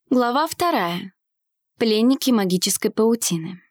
Глава 2. Пленники магической паутины.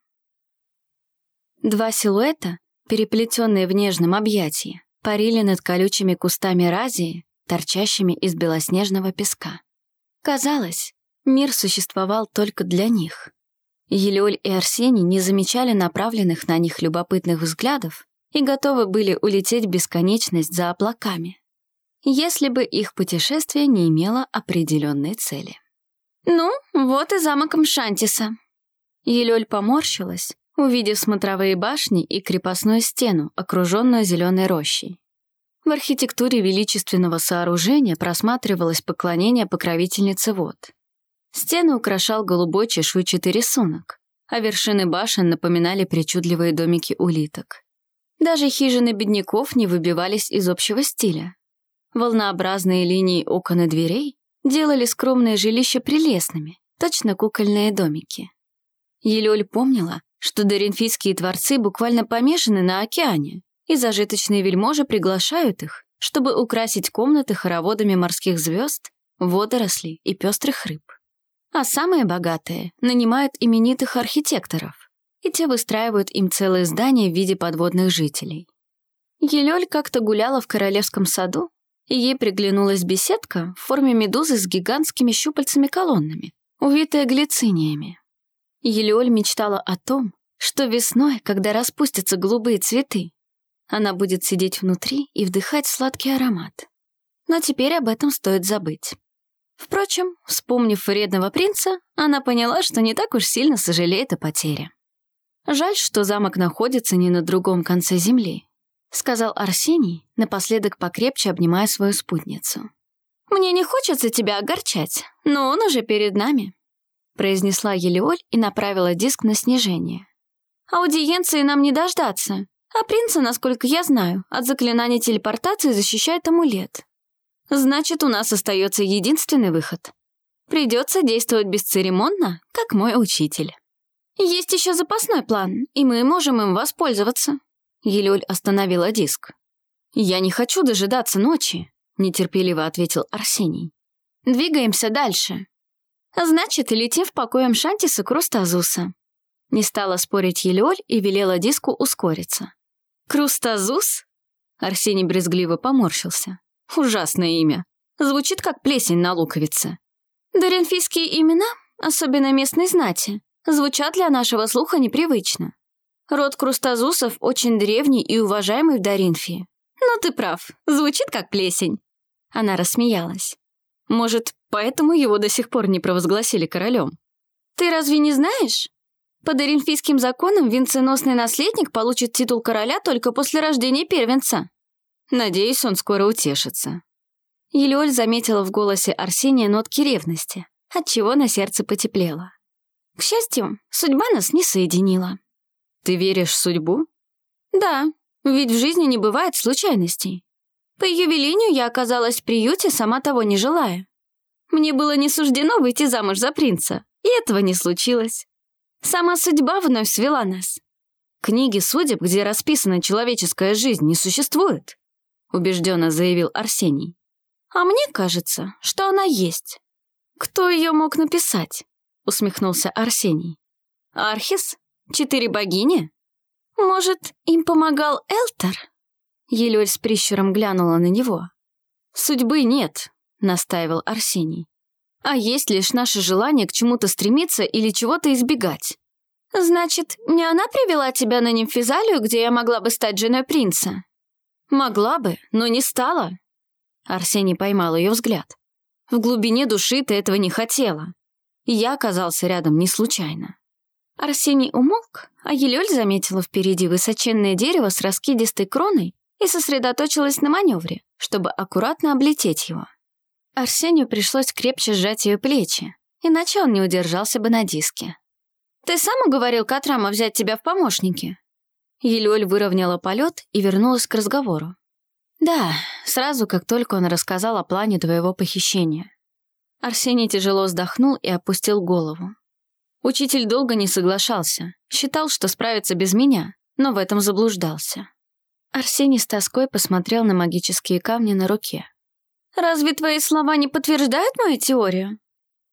Два силуэта, переплетенные в нежном объятии, парили над колючими кустами разии, торчащими из белоснежного песка. Казалось, мир существовал только для них. Елёль и Арсений не замечали направленных на них любопытных взглядов и готовы были улететь в бесконечность за облаками, если бы их путешествие не имело определенной цели. «Ну, вот и замок Мшантиса». Елёль поморщилась, увидев смотровые башни и крепостную стену, окруженную зеленой рощей. В архитектуре величественного сооружения просматривалось поклонение покровительнице вод. Стену украшал голубой чешуйчатый рисунок, а вершины башен напоминали причудливые домики улиток. Даже хижины бедняков не выбивались из общего стиля. Волнообразные линии окон и дверей делали скромные жилища прелестными, точно кукольные домики. Елёль помнила, что доринфийские творцы буквально помешаны на океане, и зажиточные вельможи приглашают их, чтобы украсить комнаты хороводами морских звезд, водорослей и пестрых рыб. А самые богатые нанимают именитых архитекторов, и те выстраивают им целые здания в виде подводных жителей. Елёль как-то гуляла в королевском саду, и ей приглянулась беседка в форме медузы с гигантскими щупальцами-колоннами, увитая глициниями. Елёль мечтала о том, что весной, когда распустятся голубые цветы, она будет сидеть внутри и вдыхать сладкий аромат. Но теперь об этом стоит забыть. Впрочем, вспомнив вредного принца, она поняла, что не так уж сильно сожалеет о потере. «Жаль, что замок находится не на другом конце земли», — сказал Арсений, напоследок покрепче обнимая свою спутницу. «Мне не хочется тебя огорчать, но он уже перед нами», — произнесла Елеоль и направила диск на снижение. «Аудиенции нам не дождаться, а принца, насколько я знаю, от заклинаний телепортации защищает амулет. Значит, у нас остается единственный выход. Придется действовать бесцеремонно, как мой учитель. Есть еще запасной план, и мы можем им воспользоваться». Елёль остановила диск. «Я не хочу дожидаться ночи», — нетерпеливо ответил Арсений. «Двигаемся дальше. Значит, летим в покой Мшантиса Крустазуса». Не стала спорить Елёль и велела диску ускориться. «Крустазус?» Арсений брезгливо поморщился. «Ужасное имя. Звучит как плесень на луковице». «Доринфийские имена, особенно местной знати, звучат для нашего слуха непривычно. Род Крустазусов очень древний и уважаемый в Доринфии. Но ты прав, звучит как плесень». Она рассмеялась. «Может, поэтому его до сих пор не провозгласили королем?» «Ты разве не знаешь? По доринфийским законам венценосный наследник получит титул короля только после рождения первенца». «Надеюсь, он скоро утешится». Елёль заметила в голосе Арсения нотки ревности, отчего на сердце потеплело. «К счастью, судьба нас не соединила». «Ты веришь в судьбу?» «Да, ведь в жизни не бывает случайностей. По ее велению я оказалась в приюте, сама того не желая. Мне было не суждено выйти замуж за принца, и этого не случилось. Сама судьба вновь свела нас». «Книги судеб, где расписана человеческая жизнь, не существует», — убежденно заявил Арсений. «А мне кажется, что она есть». «Кто ее мог написать?» — усмехнулся Арсений. «Архис? 4 богини? Может, им помогал Элтер?» Елёль с прищуром глянула на него. «Судьбы нет», — настаивал Арсений. «А есть лишь наше желание к чему-то стремиться или чего-то избегать». «Значит, не она привела тебя на Нимфизалию, где я могла бы стать женой принца?» «Могла бы, но не стала». Арсений поймал ее взгляд. «В глубине души ты этого не хотела. И я оказался рядом не случайно». Арсений умолк, а Елёль заметила впереди высоченное дерево с раскидистой кроной и сосредоточилась на маневре, чтобы аккуратно облететь его. Арсению пришлось крепче сжать ее плечи, иначе он не удержался бы на диске. «Ты сам уговорил Катрама взять тебя в помощники?» Елёль выровняла полет и вернулась к разговору. «Да, сразу, как только он рассказал о плане твоего похищения». Арсений тяжело вздохнул и опустил голову. Учитель долго не соглашался, считал, что справится без меня, но в этом заблуждался. Арсений с тоской посмотрел на магические камни на руке. «Разве твои слова не подтверждают мою теорию?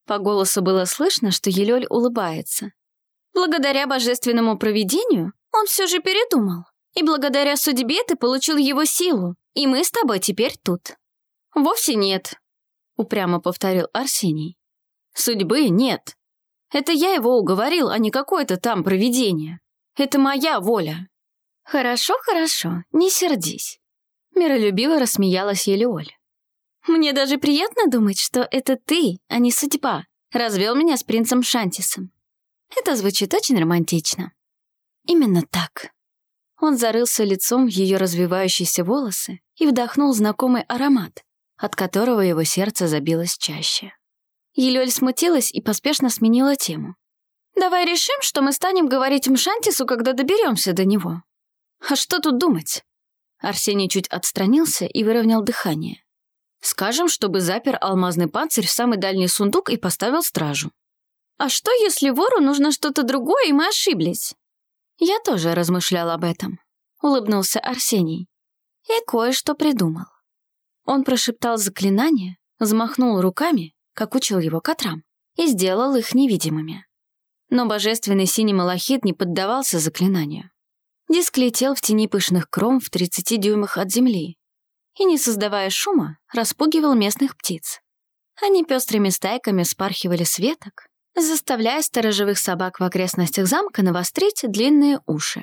По голосу было слышно, что Елёль улыбается. «Благодаря божественному провидению он все же передумал. И благодаря судьбе ты получил его силу, и мы с тобой теперь тут». «Вовсе нет», — упрямо повторил Арсений. «Судьбы нет. Это я его уговорил, а не какое-то там провидение. Это моя воля». «Хорошо, хорошо, не сердись», — миролюбиво рассмеялась Елеоль. «Мне даже приятно думать, что это ты, а не судьба, развел меня с принцем Шантисом. Это звучит очень романтично». «Именно так». Он зарылся лицом в ее развивающиеся волосы и вдохнул знакомый аромат, от которого его сердце забилось чаще. Елёль смутилась и поспешно сменила тему. «Давай решим, что мы станем говорить Мшантису, когда доберемся до него». «А что тут думать?» Арсений чуть отстранился и выровнял дыхание. «Скажем, чтобы запер алмазный панцирь в самый дальний сундук и поставил стражу». «А что, если вору нужно что-то другое, и мы ошиблись?» «Я тоже размышлял об этом», — улыбнулся Арсений. «И кое-что придумал». Он прошептал заклинание, взмахнул руками, как учил его Катрам, и сделал их невидимыми. Но божественный синий малахит не поддавался заклинанию. Диск летел в тени пышных кром в 30 дюймах от земли и, не создавая шума, распугивал местных птиц. Они пестрыми стайками спархивали с веток, заставляя сторожевых собак в окрестностях замка навострить длинные уши.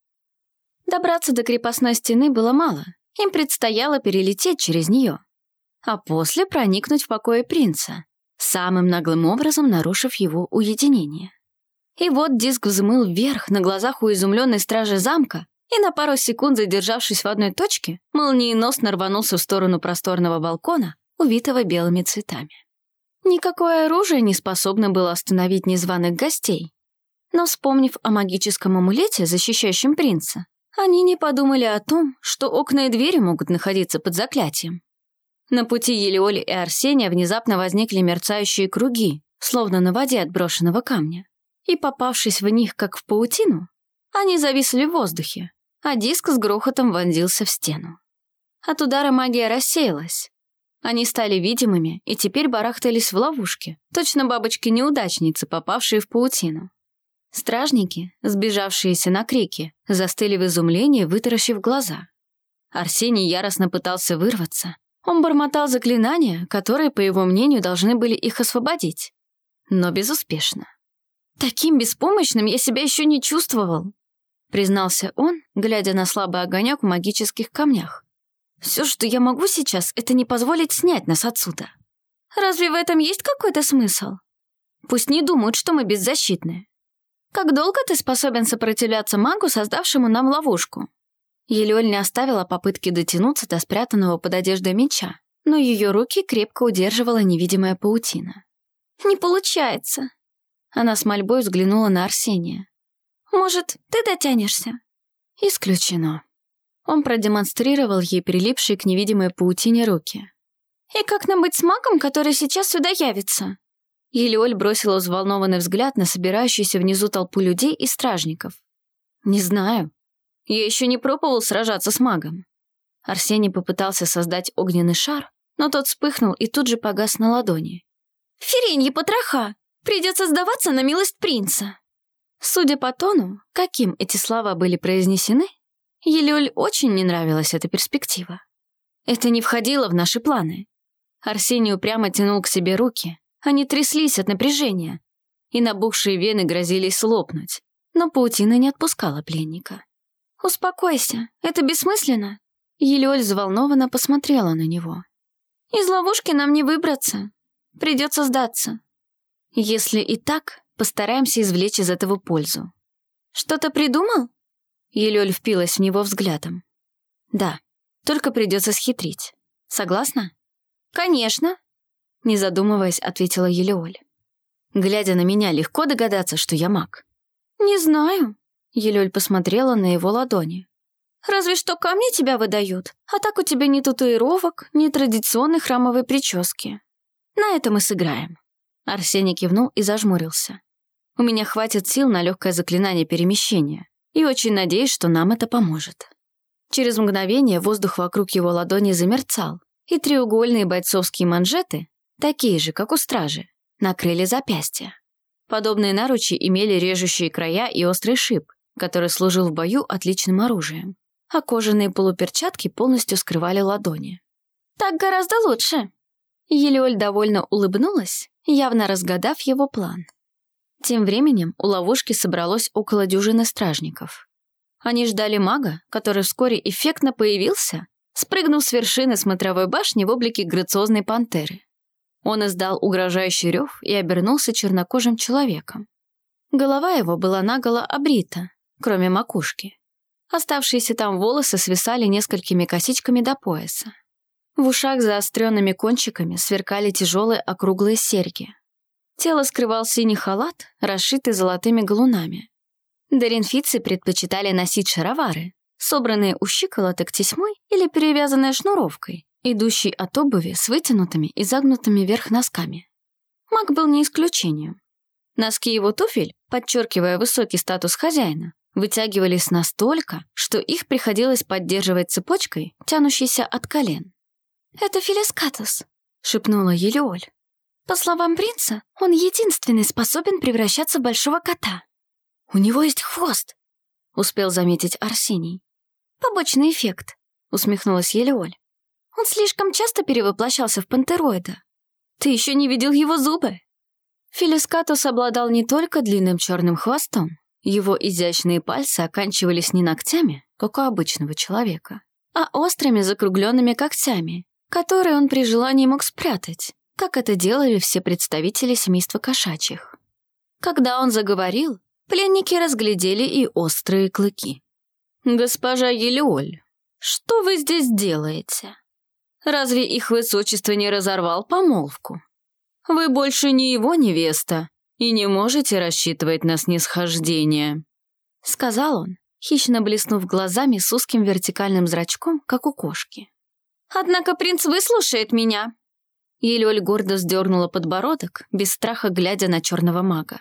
Добраться до крепостной стены было мало, им предстояло перелететь через нее, а после проникнуть в покои принца, самым наглым образом нарушив его уединение. И вот диск взмыл вверх на глазах у изумленной стражи замка и на пару секунд, задержавшись в одной точке, молниеносно рванулся в сторону просторного балкона, увитого белыми цветами. Никакое оружие не способно было остановить незваных гостей. Но, вспомнив о магическом амулете, защищающем принца, они не подумали о том, что окна и двери могут находиться под заклятием. На пути Елеоли и Арсения внезапно возникли мерцающие круги, словно на воде от брошенного камня. И, попавшись в них, как в паутину, они зависли в воздухе, а диск с грохотом вонзился в стену. От удара магия рассеялась. Они стали видимыми и теперь барахтались в ловушке, точно бабочки-неудачницы, попавшие в паутину. Стражники, сбежавшиеся на крики, застыли в изумлении, вытаращив глаза. Арсений яростно пытался вырваться. Он бормотал заклинания, которые, по его мнению, должны были их освободить. Но безуспешно. «Таким беспомощным я себя еще не чувствовал», признался он, глядя на слабый огонек в магических камнях. «Все, что я могу сейчас, это не позволить снять нас отсюда. Разве в этом есть какой-то смысл? Пусть не думают, что мы беззащитны. Как долго ты способен сопротивляться магу, создавшему нам ловушку?» Елёль не оставила попытки дотянуться до спрятанного под одеждой меча, но ее руки крепко удерживала невидимая паутина. «Не получается». Она с мольбой взглянула на Арсения. «Может, ты дотянешься?» «Исключено». Он продемонстрировал ей прилипшие к невидимой паутине руки. «И как нам быть с магом, который сейчас сюда явится?» Елеоль бросила взволнованный взгляд на собирающуюся внизу толпу людей и стражников. «Не знаю. Я еще не пробовал сражаться с магом». Арсений попытался создать огненный шар, но тот вспыхнул и тут же погас на ладони. «Ференьи потроха! Придется сдаваться на милость принца». Судя по тону, каким эти слова были произнесены, Елеоль очень не нравилась эта перспектива. Это не входило в наши планы. Арсений упрямо тянул к себе руки, они тряслись от напряжения, и набухшие вены грозились лопнуть, но паутина не отпускала пленника. «Успокойся, это бессмысленно». Елеоль взволнованно посмотрела на него. «Из ловушки нам не выбраться. Придется сдаться. Если и так, постараемся извлечь из этого пользу». «Что-то придумал?» Елеоль впилась в него взглядом. «Да, только придется схитрить. Согласна?» «Конечно», — не задумываясь, ответила Елеоль. «Глядя на меня, легко догадаться, что я маг». «Не знаю», — Елеоль посмотрела на его ладони. «Разве что камни тебя выдают, а так у тебя ни татуировок, ни традиционной храмовой прически. На это мы сыграем». Арсений кивнул и зажмурился. «У меня хватит сил на легкое заклинание перемещения, и очень надеюсь, что нам это поможет». Через мгновение воздух вокруг его ладони замерцал, и треугольные бойцовские манжеты, такие же, как у стражи, накрыли запястья. Подобные наручи имели режущие края и острый шип, который служил в бою отличным оружием, а кожаные полуперчатки полностью скрывали ладони. «Так гораздо лучше!» Елеоль довольно улыбнулась, явно разгадав его план. Тем временем у ловушки собралось около дюжины стражников. Они ждали мага, который вскоре эффектно появился, спрыгнув с вершины смотровой башни в облике грациозной пантеры. Он издал угрожающий рев и обернулся чернокожим человеком. Голова его была наголо обрита, кроме макушки. Оставшиеся там волосы свисали несколькими косичками до пояса. В ушах заостренными кончиками сверкали тяжелые округлые серьги. Тело скрывал синий халат, расшитый золотыми галунами. Деринфийцы предпочитали носить шаровары, собранные у щиколоток тесьмой или перевязанные шнуровкой, идущей от обуви с вытянутыми и загнутыми вверх носками. Маг был не исключением. Носки его туфель, подчеркивая высокий статус хозяина, вытягивались настолько, что их приходилось поддерживать цепочкой, тянущейся от колен. «Это Филискатус», — шепнула Елеоль. «По словам принца, он единственный способен превращаться в большого кота». «У него есть хвост», — успел заметить Арсений. «Побочный эффект», — усмехнулась Елеоль. «Он слишком часто перевоплощался в пантероида. Ты еще не видел его зубы?» Филискатус обладал не только длинным черным хвостом, его изящные пальцы оканчивались не ногтями, как у обычного человека, а острыми закругленными когтями, которые он при желании мог спрятать, как это делали все представители семейства кошачьих. Когда он заговорил, пленники разглядели и острые клыки. «Госпожа Елеоль, что вы здесь делаете? Разве их высочество не разорвал помолвку? Вы больше не его невеста и не можете рассчитывать на снисхождение», — сказал он, хищно блеснув глазами с узким вертикальным зрачком, как у кошки. «Однако принц выслушает меня». Елеоль гордо вздернула подбородок, без страха глядя на черного мага.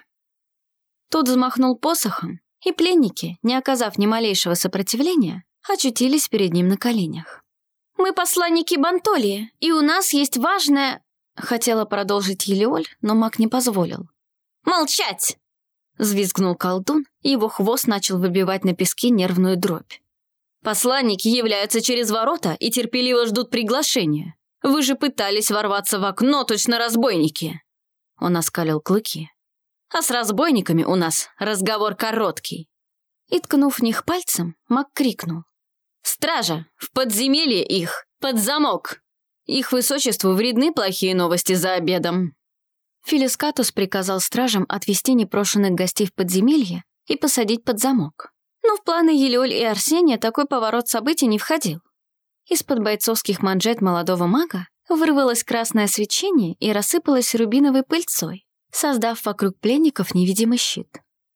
Тот взмахнул посохом, и пленники, не оказав ни малейшего сопротивления, очутились перед ним на коленях. «Мы посланники Бантолии, и у нас есть важное...» Хотела продолжить Елеоль, но маг не позволил. «Молчать!» — взвизгнул колдун, и его хвост начал выбивать на песке нервную дробь. «Посланники являются через ворота и терпеливо ждут приглашения. Вы же пытались ворваться в окно, точно разбойники!» Он оскалил клыки. «А с разбойниками у нас разговор короткий». И, ткнув в них пальцем, маг крикнул. «Стража! В подземелье их! Под замок! Их высочеству вредны плохие новости за обедом!» Филискатус приказал стражам отвести непрошенных гостей в подземелье и посадить под замок. Но в планы Елеоль и Арсения такой поворот событий не входил. Из-под бойцовских манжет молодого мага вырвалось красное свечение и рассыпалось рубиновой пыльцой, создав вокруг пленников невидимый щит.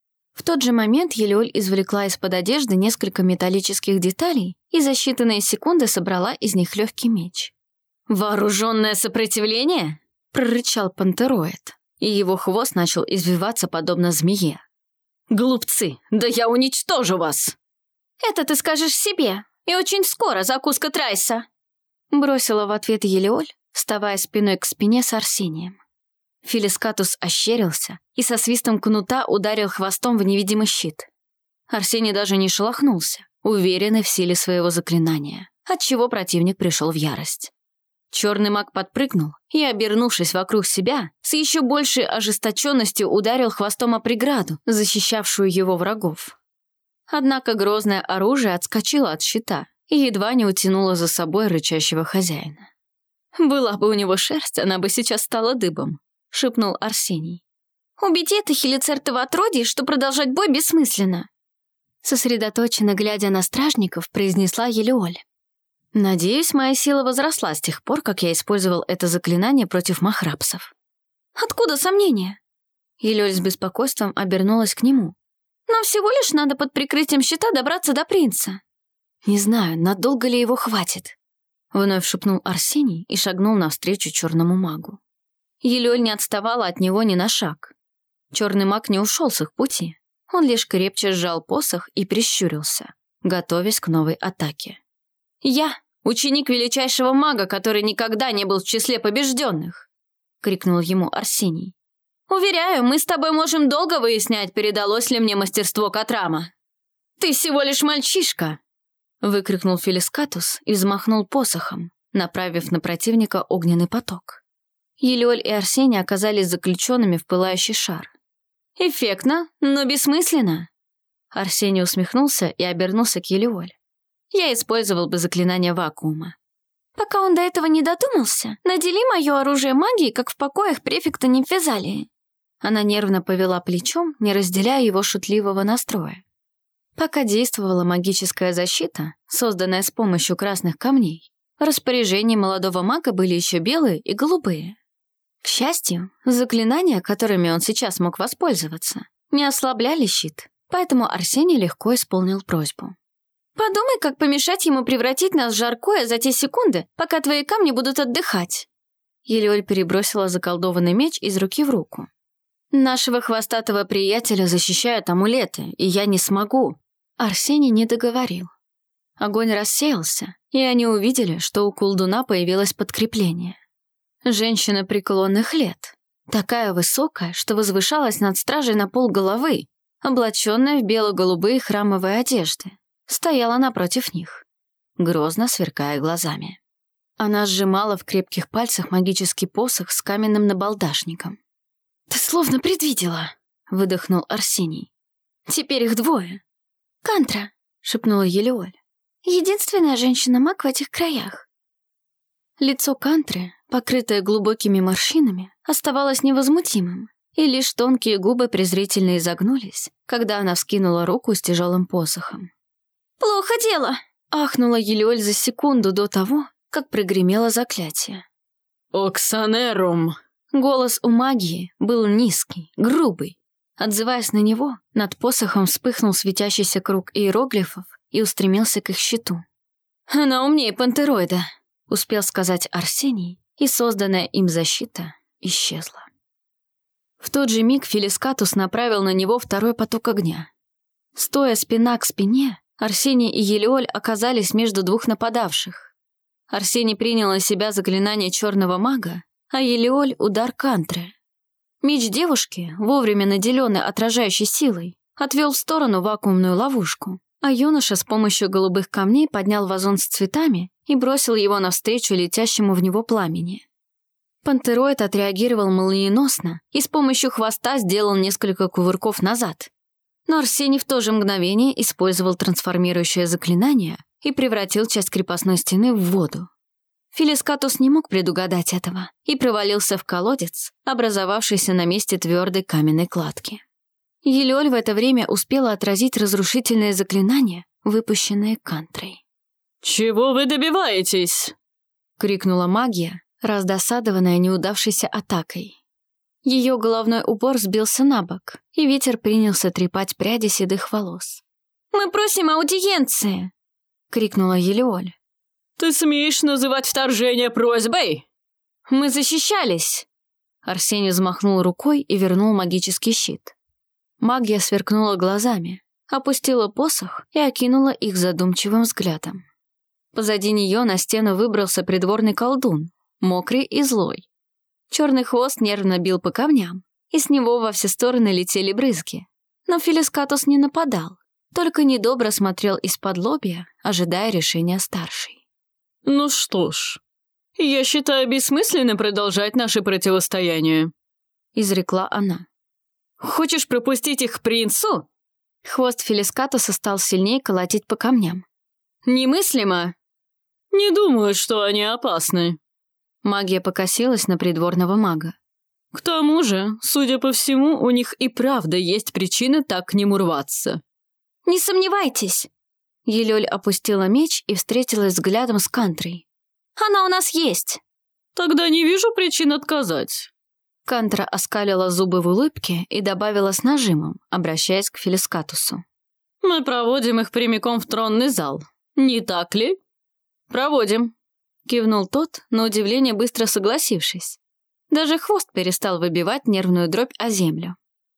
В тот же момент Елеоль извлекла из-под одежды несколько металлических деталей и за считанные секунды собрала из них легкий меч. «Вооруженное сопротивление?» — прорычал пантероид, и его хвост начал извиваться подобно змее. «Глупцы, да я уничтожу вас!» «Это ты скажешь себе, и очень скоро, закуска Трайса!» Бросила в ответ Елеоль, вставая спиной к спине с Арсением. Филискатус ощерился и со свистом кнута ударил хвостом в невидимый щит. Арсений даже не шелохнулся, уверенный в силе своего заклинания, отчего противник пришел в ярость. Черный маг подпрыгнул и, обернувшись вокруг себя, с еще большей ожесточенностью ударил хвостом о преграду, защищавшую его врагов. Однако грозное оружие отскочило от щита и едва не утянуло за собой рычащего хозяина. «Была бы у него шерсть, она бы сейчас стала дыбом», — шепнул Арсений. «Убеди это хелицертово отродье, что продолжать бой бессмысленно», — сосредоточенно глядя на стражников, произнесла Елеоль. «Надеюсь, моя сила возросла с тех пор, как я использовал это заклинание против махрапсов». «Откуда сомнения?» Елеоль с беспокойством обернулась к нему. «Нам всего лишь надо под прикрытием щита добраться до принца». «Не знаю, надолго ли его хватит», — вновь шепнул Арсений и шагнул навстречу черному магу. Елеоль не отставала от него ни на шаг. Черный маг не ушел с их пути. Он лишь крепче сжал посох и прищурился, готовясь к новой атаке. «Я — ученик величайшего мага, который никогда не был в числе побежденных!» — крикнул ему Арсений. Уверяю, мы с тобой можем долго выяснять, передалось ли мне мастерство Катрама. Ты всего лишь мальчишка!» Выкрикнул Фелискатус и взмахнул посохом, направив на противника огненный поток. Елеоль и Арсений оказались заключенными в пылающий шар. «Эффектно, но бессмысленно!» Арсений усмехнулся и обернулся к Елеоль. «Я использовал бы заклинание вакуума». «Пока он до этого не додумался, надели мое оружие магией, как в покоях префекта Нимфезалии». Она нервно повела плечом, не разделяя его шутливого настроя. Пока действовала магическая защита, созданная с помощью красных камней, в распоряжении молодого мага были еще белые и голубые. К счастью, заклинания, которыми он сейчас мог воспользоваться, не ослабляли щит, поэтому Арсений легко исполнил просьбу. «Подумай, как помешать ему превратить нас в жаркое за те секунды, пока твои камни будут отдыхать». Елеоль перебросила заколдованный меч из руки в руку. «Нашего хвостатого приятеля защищают амулеты, и я не смогу». Арсений не договорил. Огонь рассеялся, и они увидели, что у колдуна появилось подкрепление. Женщина преклонных лет, такая высокая, что возвышалась над стражей на полголовы, облаченная в бело-голубые храмовые одежды, стояла напротив них, грозно сверкая глазами. Она сжимала в крепких пальцах магический посох с каменным набалдашником. «Ты словно предвидела», — выдохнул Арсений. «Теперь их двое». «Кантра», — шепнула Елеоль. «Единственная женщина-маг в этих краях». Лицо Кантры, покрытое глубокими морщинами, оставалось невозмутимым, и лишь тонкие губы презрительно изогнулись, когда она вскинула руку с тяжелым посохом. «Плохо дело!» — ахнула Елеоль за секунду до того, как прогремело заклятие. «Оксанерум!» Голос у магии был низкий, грубый. Отзываясь на него, над посохом вспыхнул светящийся круг иероглифов и устремился к их щиту. «Она умнее пантероида», — успел сказать Арсений, и созданная им защита исчезла. В тот же миг Фелискатус направил на него второй поток огня. Стоя спина к спине, Арсений и Елеоль оказались между двух нападавших. Арсений принял на себя заклинание черного мага, а Елеоль — удар Кантры. Меч девушки, вовремя наделенный отражающей силой, отвел в сторону вакуумную ловушку, а юноша с помощью голубых камней поднял вазон с цветами и бросил его навстречу летящему в него пламени. Пантероид отреагировал молниеносно и с помощью хвоста сделал несколько кувырков назад. Но Арсений в то же мгновение использовал трансформирующее заклинание и превратил часть крепостной стены в воду. Фелискатус не мог предугадать этого и провалился в колодец, образовавшийся на месте твердой каменной кладки. Елеоль в это время успела отразить разрушительное заклинание, выпущенное Кантрой. «Чего вы добиваетесь?» — крикнула магия, раздосадованная неудавшейся атакой. Ее головной убор сбился на бок, и ветер принялся трепать пряди седых волос. «Мы просим аудиенции!» — крикнула Елеоль. «Ты смеешь называть вторжение просьбой?» «Мы защищались!» Арсений взмахнул рукой и вернул магический щит. Магия сверкнула глазами, опустила посох и окинула их задумчивым взглядом. Позади нее на стену выбрался придворный колдун, мокрый и злой. Черный хвост нервно бил по камням, и с него во все стороны летели брызги. Но Фелискатус не нападал, только недобро смотрел из-под лобья, ожидая решения старшей. «Ну что ж, я считаю бессмысленным продолжать наше противостояние», — изрекла она. «Хочешь пропустить их к принцу?» Хвост Фелискатуса стал сильнее колотить по камням. «Немыслимо!» «Не думаю, что они опасны». Магия покосилась на придворного мага. «К тому же, судя по всему, у них и правда есть причины так к нему рваться». «Не сомневайтесь!» Елеоль опустила меч и встретилась взглядом с Кантрой. «Она у нас есть!» «Тогда не вижу причин отказать». Кантра оскалила зубы в улыбке и добавила с нажимом, обращаясь к Фелискатусу. «Мы проводим их прямиком в тронный зал, не так ли?» «Проводим», — кивнул тот, на удивление быстро согласившись. Даже хвост перестал выбивать нервную дробь о землю.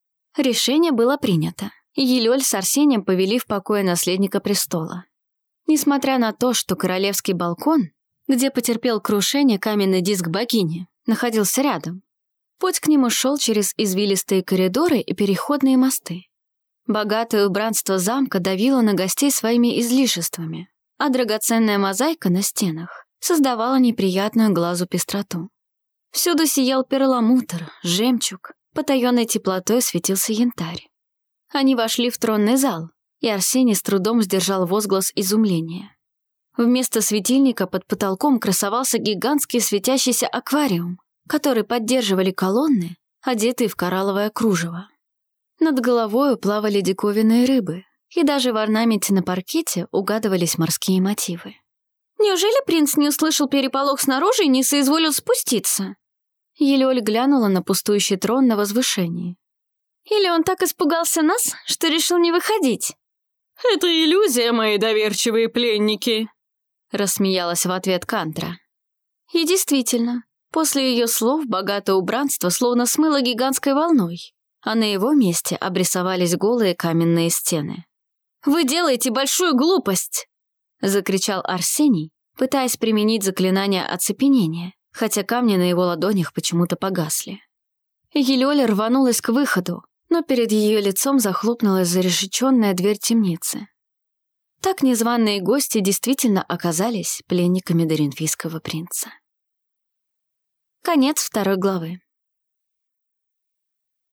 Решение было принято, и Елеоль с Арсением повели в покое наследника престола. Несмотря на то, что королевский балкон, где потерпел крушение каменный диск богини, находился рядом, Путь к нему шел через извилистые коридоры и переходные мосты. Богатое убранство замка давило на гостей своими излишествами, а драгоценная мозаика на стенах создавала неприятную глазу пестроту. Всюду сиял перламутр, жемчуг, потаенной теплотой светился янтарь. Они вошли в тронный зал, и Арсений с трудом сдержал возглас изумления. Вместо светильника под потолком красовался гигантский светящийся аквариум, который поддерживали колонны, одетые в коралловое кружево. Над головой плавали диковинные рыбы, и даже в орнаменте на паркете угадывались морские мотивы. «Неужели принц не услышал переполох снаружи и не соизволил спуститься?» Елёль глянула на пустующий трон на возвышении. «Или он так испугался нас, что решил не выходить?» «Это иллюзия, мои доверчивые пленники!» Рассмеялась в ответ Кантра. И действительно, после ее слов богатое убранство словно смыло гигантской волной, а на его месте обрисовались голые каменные стены. «Вы делаете большую глупость!» — закричал Арсений, пытаясь применить заклинание оцепенения, хотя камни на его ладонях почему-то погасли. Елёля рванулась к выходу, но перед ее лицом захлопнулась зарешеченная дверь темницы. Так незваные гости действительно оказались пленниками доринфийского принца. Конец 2 главы.